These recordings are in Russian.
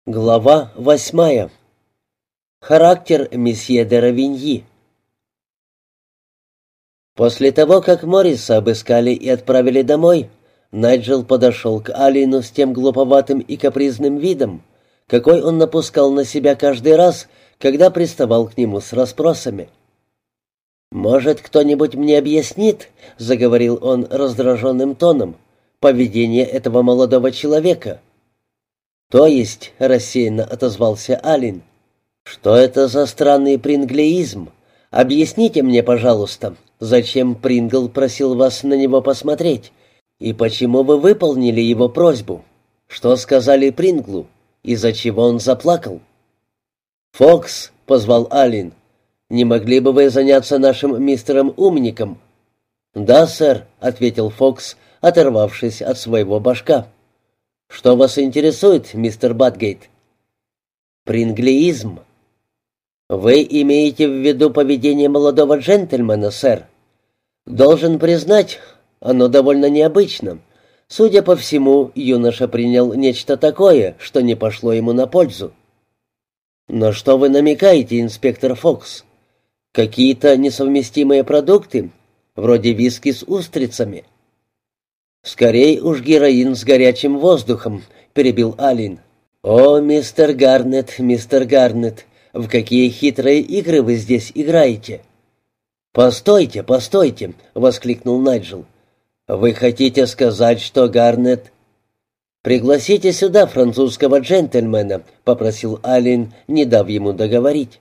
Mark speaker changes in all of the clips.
Speaker 1: Глава 8. Характер месье де Равиньи. После того, как Морриса обыскали и отправили домой, Найджел подошел к Алину с тем глуповатым и капризным видом, какой он напускал на себя каждый раз, когда приставал к нему с расспросами. «Может, кто-нибудь мне объяснит, — заговорил он раздраженным тоном, — поведение этого молодого человека?» «То есть», — рассеянно отозвался Алин, — «что это за странный принглеизм? Объясните мне, пожалуйста, зачем Прингл просил вас на него посмотреть, и почему вы выполнили его просьбу? Что сказали Принглу? Из-за чего он заплакал?» «Фокс», — позвал Алин, — «не могли бы вы заняться нашим мистером Умником?» «Да, сэр», — ответил Фокс, оторвавшись от своего башка. «Что вас интересует, мистер Батгейт?» «Принглеизм». «Вы имеете в виду поведение молодого джентльмена, сэр? Должен признать, оно довольно необычно. Судя по всему, юноша принял нечто такое, что не пошло ему на пользу». «Но что вы намекаете, инспектор Фокс? Какие-то несовместимые продукты, вроде виски с устрицами?» «Скорей уж героин с горячим воздухом», — перебил Алин. «О, мистер Гарнет, в какие хитрые игры вы здесь играете!» «Постойте, постойте!» — воскликнул Найджел. «Вы хотите сказать, что Гарнет...» «Пригласите сюда французского джентльмена», — попросил Алин, не дав ему договорить.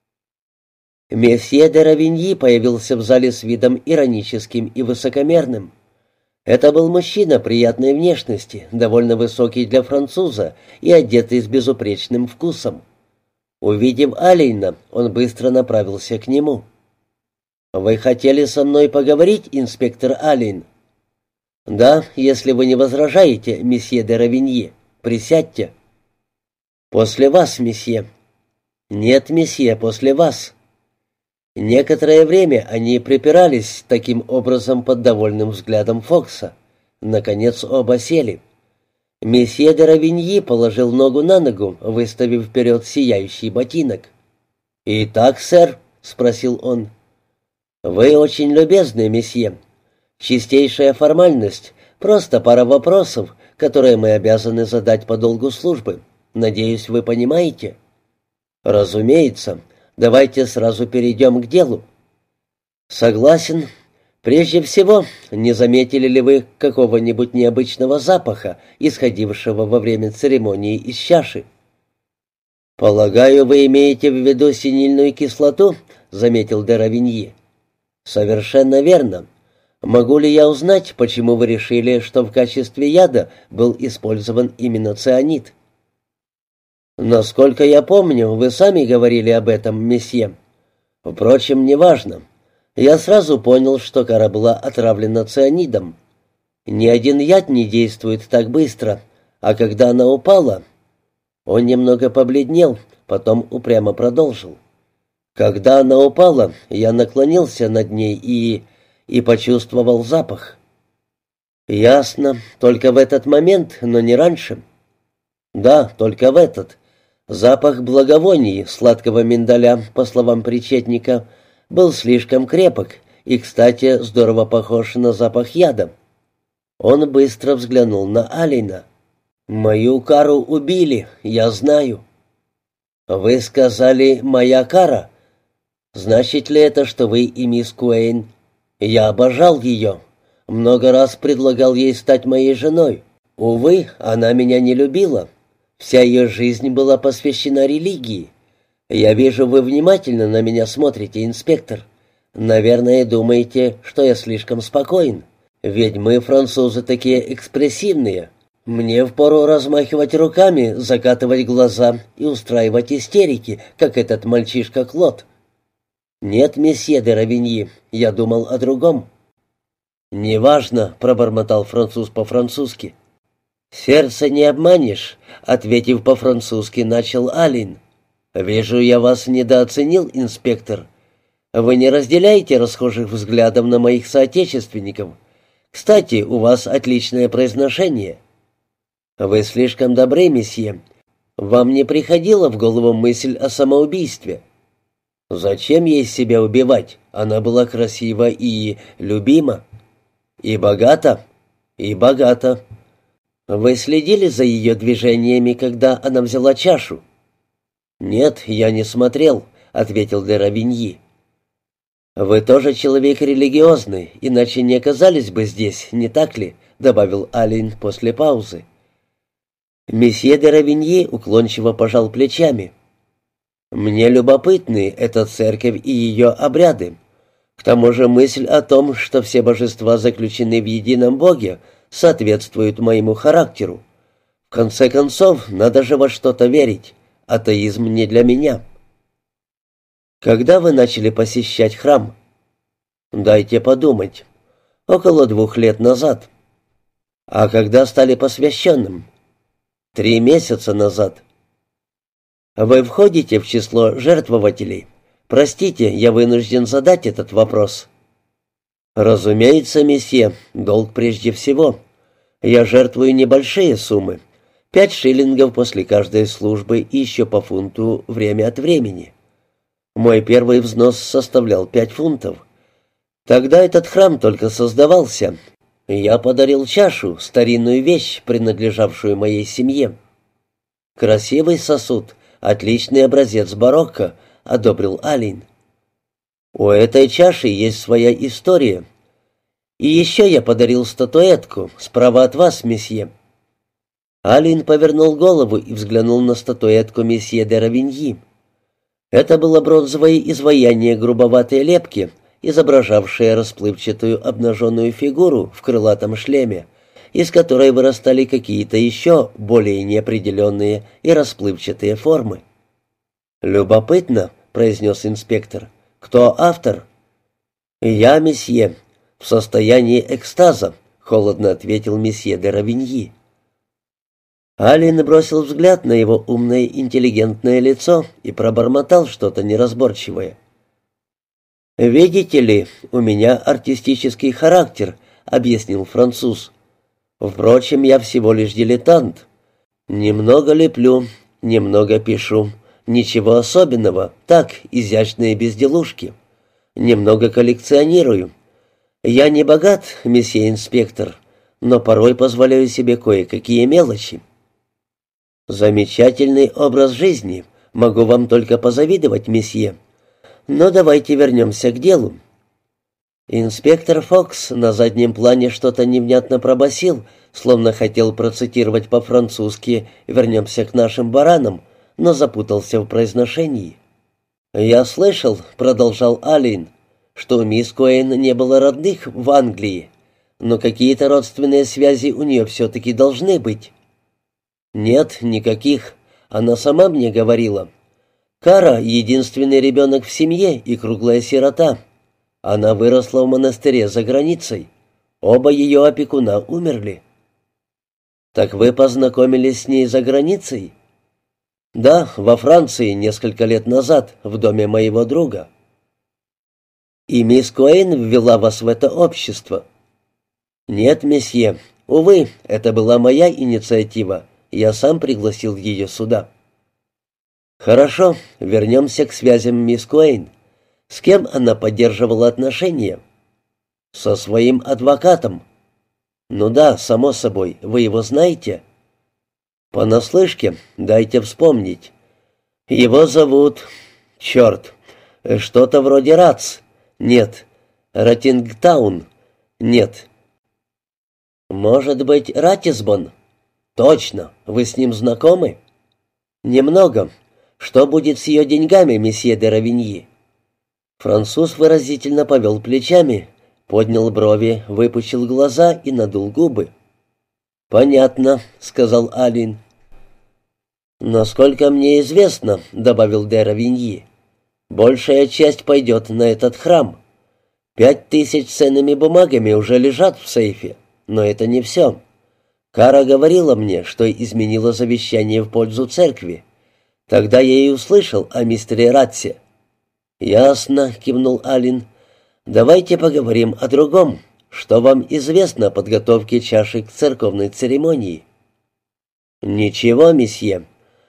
Speaker 1: Месье де Равиньи появился в зале с видом ироническим и высокомерным. Это был мужчина приятной внешности, довольно высокий для француза и одетый с безупречным вкусом. Увидев Алина, он быстро направился к нему. «Вы хотели со мной поговорить, инспектор Алин?» «Да, если вы не возражаете, месье де Равиньи. Присядьте». «После вас, месье». «Нет, месье, после вас». Некоторое время они припирались таким образом под довольным взглядом Фокса. Наконец оба сели. Месье де Равиньи положил ногу на ногу, выставив вперед сияющий ботинок. «Итак, сэр?» — спросил он. «Вы очень любезны, месье. Чистейшая формальность, просто пара вопросов, которые мы обязаны задать по долгу службы. Надеюсь, вы понимаете?» «Разумеется. Давайте сразу перейдем к делу». «Согласен. Прежде всего, не заметили ли вы какого-нибудь необычного запаха, исходившего во время церемонии из чаши?» «Полагаю, вы имеете в виду синильную кислоту?» — заметил де Равиньи. «Совершенно верно. Могу ли я узнать, почему вы решили, что в качестве яда был использован именно цианид?» «Насколько я помню, вы сами говорили об этом, месье. Впрочем, неважно. Я сразу понял, что кора была отравлена цианидом. Ни один яд не действует так быстро, а когда она упала...» Он немного побледнел, потом упрямо продолжил. «Когда она упала, я наклонился над ней и почувствовал запах». «Ясно. Только в этот момент, но не раньше?» «Да, только в этот. Запах благовоний, сладкого миндаля, по словам причетника, был слишком крепок и, кстати, здорово похож на запах яда». Он быстро взглянул на Алина. «Мою кару убили, я знаю». «Вы сказали «моя кара». Значит ли это, что вы и мисс Куэйн...» «Я обожал ее. Много раз предлагал ей стать моей женой. Увы, она меня не любила. Вся ее жизнь была посвящена религии. Я вижу, вы внимательно на меня смотрите, инспектор. Наверное, думаете, что я слишком спокоен. Ведь мы, французы, такие экспрессивные. Мне впору размахивать руками, закатывать глаза и устраивать истерики, как этот мальчишка Клод». «Нет, месье де Равиньи, я думал о другом». «Неважно», — пробормотал француз по-французски. «Сердце не обманешь», — ответив по-французски, начал Алин. «Вижу, я вас недооценил, инспектор. Вы не разделяете расхожих взглядов на моих соотечественников. Кстати, у вас отличное произношение». «Вы слишком добры, месье. Вам не приходила в голову мысль о самоубийстве? Зачем ей себя убивать? Она была красива и любима. И богата? И богата. Вы следили за ее движениями, когда она взяла чашу? Нет, я не смотрел, ответил де Равиньи. Вы тоже человек религиозный, иначе не оказались бы здесь, не так ли? Добавил Алин после паузы. Месье де Равиньи уклончиво пожал плечами. «Мне любопытны эта церковь и ее обряды. К тому же мысль о том, что все божества заключены в едином Боге, соответствует моему характеру. В конце концов, надо же во что-то верить. Атеизм не для меня». «Когда вы начали посещать храм?» «Дайте подумать. Около 2 лет назад». «А когда стали посвященным?» 3 месяца назад. Вы входите в число жертвователей? Простите, я вынужден задать этот вопрос. Разумеется, месье, долг прежде всего. Я жертвую небольшие суммы. 5 шиллингов после каждой службы и еще по фунту время от времени. Мой первый взнос составлял 5 фунтов. Тогда этот храм только создавался. Я подарил чашу, старинную вещь, принадлежавшую моей семье. Красивый сосуд, отличный образец барокко, одобрил Алин. У этой чаши есть своя история. И еще я подарил статуэтку, справа от вас, месье. Алин повернул голову и взглянул на статуэтку месье де Равиньи. Это было бронзовое изваяние грубоватой лепки, изображавшая расплывчатую обнаженную фигуру в крылатом шлеме, из которой вырастали какие-то еще более неопределенные и расплывчатые формы. «Любопытно», — произнес инспектор. «Кто автор?» «Я, месье, в состоянии экстаза», — холодно ответил месье де Равиньи. Алин бросил взгляд на его умное интеллигентное лицо и пробормотал что-то неразборчивое. «Видите ли, у меня артистический характер», — объяснил француз. «Впрочем, я всего лишь дилетант. Немного леплю, немного пишу. Ничего особенного, так, изящные безделушки. Немного коллекционирую. Я не богат, месье инспектор, но порой позволяю себе кое-какие мелочи». «Замечательный образ жизни. Могу вам только позавидовать, месье. Но давайте вернемся к делу». Инспектор Фокс на заднем плане что-то невнятно пробасил, словно хотел процитировать по-французски «вернемся к нашим баранам», но запутался в произношении. «Я слышал», — продолжал Алин, — «что у мисс Куэйн не было родных в Англии, но какие-то родственные связи у нее все-таки должны быть». «Нет, никаких. Она сама мне говорила. Кара — единственный ребенок в семье и круглая сирота. Она выросла в монастыре за границей. Оба ее опекуна умерли». «Так вы познакомились с ней за границей?» «Да, во Франции несколько лет назад, в доме моего друга». «И мисс Куэйн ввела вас в это общество?» «Нет, месье. Увы, это была моя инициатива. Я сам пригласил ее сюда». «Хорошо, вернемся к связям мисс Куэйн. С кем она поддерживала отношения?» «Со своим адвокатом». «Ну да, само собой. Вы его знаете?» «Понаслышке. Дайте вспомнить. Его зовут... Черт. Что-то вроде Рац. Нет. Раттингтаун. Нет. Может быть, Ратисбон?» «Точно. Вы с ним знакомы?» «Немного. Что будет с ее деньгами, месье де Равиньи?» Француз выразительно повел плечами, поднял брови, выпучил глаза и надул губы. «Понятно», — сказал Алин. «Насколько мне известно», — добавил де Равиньи, — «большая часть пойдет на этот храм. 5000 ценными бумагами уже лежат в сейфе, но это не все. Кара говорила мне, что изменила завещание в пользу церкви. Тогда я и услышал о мистере Ратсе». «Ясно», — кивнул Алин. «Давайте поговорим о другом. Что вам известно о подготовке чаши к церковной церемонии?» «Ничего, месье.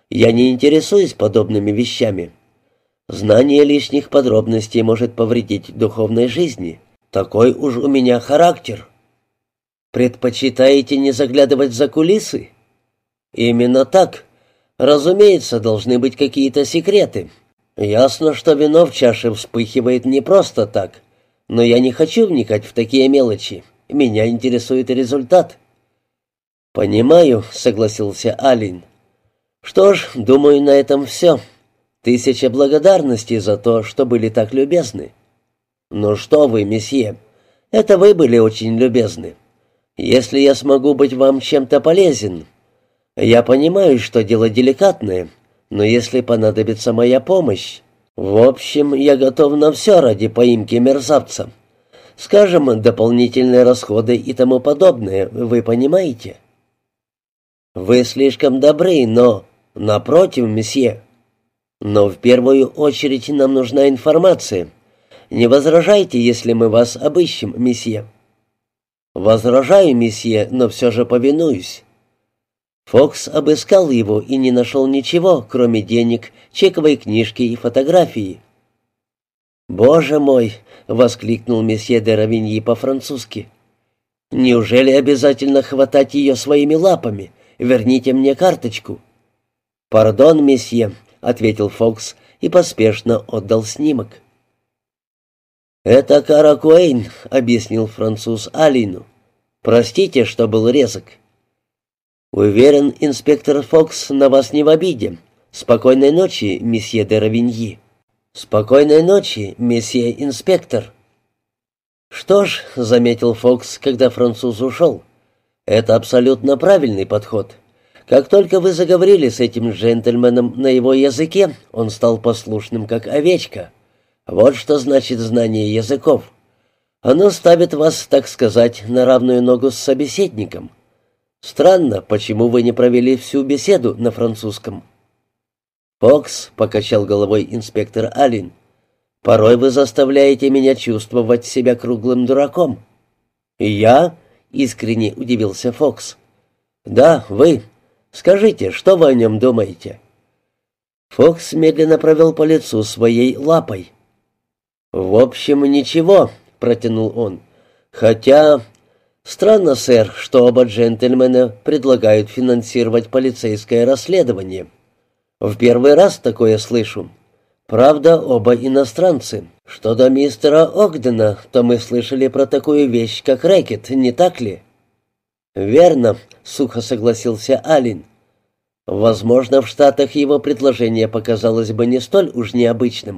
Speaker 1: Я не интересуюсь подобными вещами. Знание лишних подробностей может повредить духовной жизни. Такой уж у меня характер. Предпочитаете не заглядывать за кулисы? Именно так. Разумеется, должны быть какие-то секреты. Ясно, что вино в чаше вспыхивает не просто так. Но я не хочу вникать в такие мелочи. Меня интересует результат. «Понимаю», — согласился Алин. «Что ж, думаю, на этом все. 1000 благодарностей за то, что были так любезны». «Ну что вы, месье, это вы были очень любезны. Если я смогу быть вам чем-то полезен. Я понимаю, что дело деликатное, но если понадобится моя помощь. В общем, я готов на все ради поимки мерзавца. Скажем, дополнительные расходы и тому подобное, вы понимаете?» «Вы слишком добры, но...» «Напротив, месье. Но в первую очередь нам нужна информация. Не возражайте, если мы вас обыщем, месье». «Возражаю, месье, но все же повинуюсь». Фокс обыскал его и не нашел ничего, кроме денег, чековой книжки и фотографии. «Боже мой!» — воскликнул месье де Равиньи по-французски. «Неужели обязательно хватать ее своими лапами? Верните мне карточку». «Пардон, месье», — ответил Фокс и поспешно отдал снимок. «Это Кара Куэйн», — объяснил француз Алину. «Простите, что был резок». «Уверен, инспектор Фокс на вас не в обиде. Спокойной ночи, месье де Равиньи». «Спокойной ночи, месье инспектор». «Что ж», — заметил Фокс, когда француз ушел, — «это абсолютно правильный подход. Как только вы заговорили с этим джентльменом на его языке, он стал послушным, как овечка. Вот что значит знание языков. Оно ставит вас, так сказать, на равную ногу с собеседником. Странно, почему вы не провели всю беседу на французском?» «Фокс», — покачал головой инспектор Аллен, — «порой вы заставляете меня чувствовать себя круглым дураком». «Я?» — искренне удивился Фокс. «Да, вы. Скажите, что вы о нем думаете?» Фокс медленно провел по лицу своей лапой. «В общем, ничего», — протянул он. «Хотя... Странно, сэр, что оба джентльмена предлагают финансировать полицейское расследование. В первый раз такое слышу. Правда, оба иностранцы. Что до мистера Огдена, то мы слышали про такую вещь, как рэкет, не так ли?» «Верно», — сухо согласился Аллен. «Возможно, в Штатах его предложение показалось бы не столь уж необычным».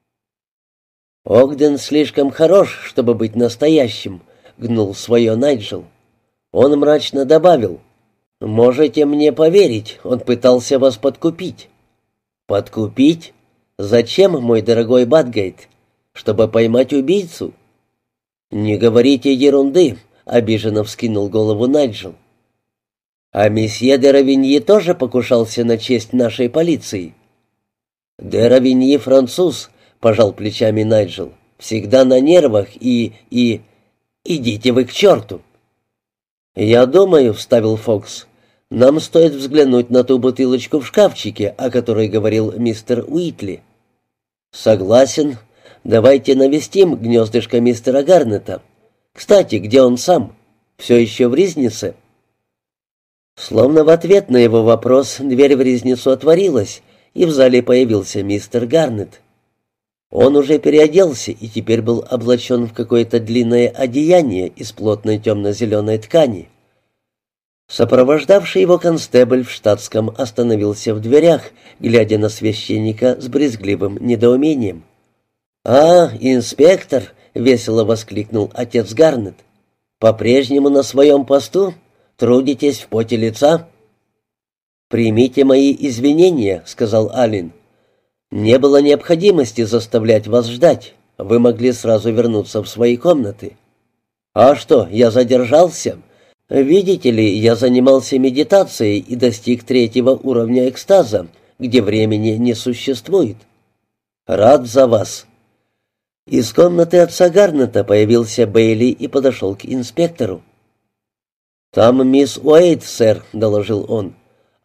Speaker 1: «Огден слишком хорош, чтобы быть настоящим», — гнул свое Найджел. Он мрачно добавил: «Можете мне поверить, он пытался вас подкупить». «Подкупить? Зачем, мой дорогой Батгейт? Чтобы поймать убийцу?» «Не говорите ерунды», — обиженно вскинул голову Найджел. «А месье де Равиньи тоже покушался на честь нашей полиции?» «Де Равиньи француз», — пожал плечами Найджел, — «всегда на нервах и... Идите вы к черту!» «Я думаю», — вставил Фокс, — «нам стоит взглянуть на ту бутылочку в шкафчике, о которой говорил мистер Уитли». «Согласен. Давайте навестим гнездышко мистера Гарнета. Кстати, где он сам? Все еще в Ризнице?» Словно в ответ на его вопрос дверь в Ризницу отворилась, и в зале появился мистер Гарнет. Он уже переоделся и теперь был облачен в какое-то длинное одеяние из плотной темно-зеленой ткани. Сопровождавший его констебль в штатском остановился в дверях, глядя на священника с брезгливым недоумением. «А, инспектор!» — весело воскликнул отец Гарнет. «По-прежнему на своем посту? Трудитесь в поте лица?» «Примите мои извинения», — сказал Аллен. «Не было необходимости заставлять вас ждать. Вы могли сразу вернуться в свои комнаты». «А что, я задержался? Видите ли, я занимался медитацией и достиг 3-го уровня экстаза, где времени не существует». «Рад за вас». Из комнаты отца Гарнета появился Бейли и подошел к инспектору. «Там мисс Уэйт, сэр», — доложил он.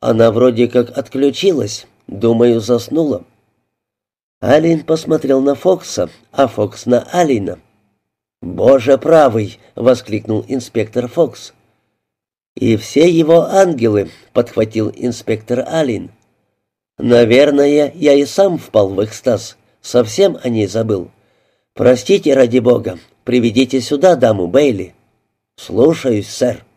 Speaker 1: Она вроде как отключилась. Думаю, заснула». Алин посмотрел на Фокса, а Фокс на Алина. «Боже правый!» — воскликнул инспектор Фокс. «И все его ангелы», — подхватил инспектор Алин. «Наверное, я и сам впал в экстаз. Совсем о ней забыл. Простите, ради бога, приведите сюда даму Бейли». «Слушаюсь, сэр».